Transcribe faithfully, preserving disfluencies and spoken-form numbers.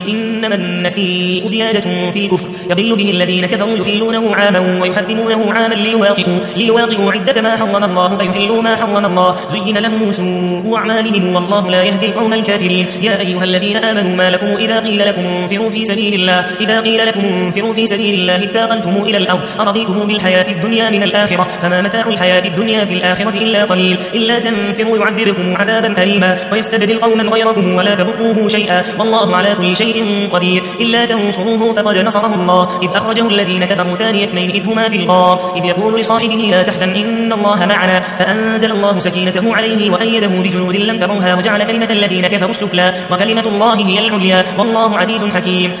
إنما النسيء زيادة في الكفر يضل به الذين كفروا يحلونه عاما ويحرمونه عاما ليواطئوا, ليواطئوا عدة ما حرم الله فيحلوا ما حرم الله زين لهم سوء أعمالهم والله لا يهدي القوم الكافرين. يا أيها الذين آمنوا ما لكم إذا قيل لكم انفروا في سبيل الله إذا قيل لكم انفروا في سبيل الله اثاقلتم إلى الأرض أرضيتم بالحياة الدنيا من الآخرة فما متاع الحياة الدنيا في الآخرة إلا قليل. إلا تنفروا يعذبكم عذابا أليما ويستبدل قوما غيركم ولا تضروه شيئا والله على كل شيء قدير. إلا تنصروه فقد نصره الله إذ أخرجه الذين كفروا ثاني اثنين إذ هما في الغار إذ يقول لصاحبه لا تحزن إن الله معنا فأنزل الله سكينته عليه وأيده بجنود لم تروها وجعل كلمة الذين كفروا السفلى وكلمة الله هي العليا والله عزيز حكيم.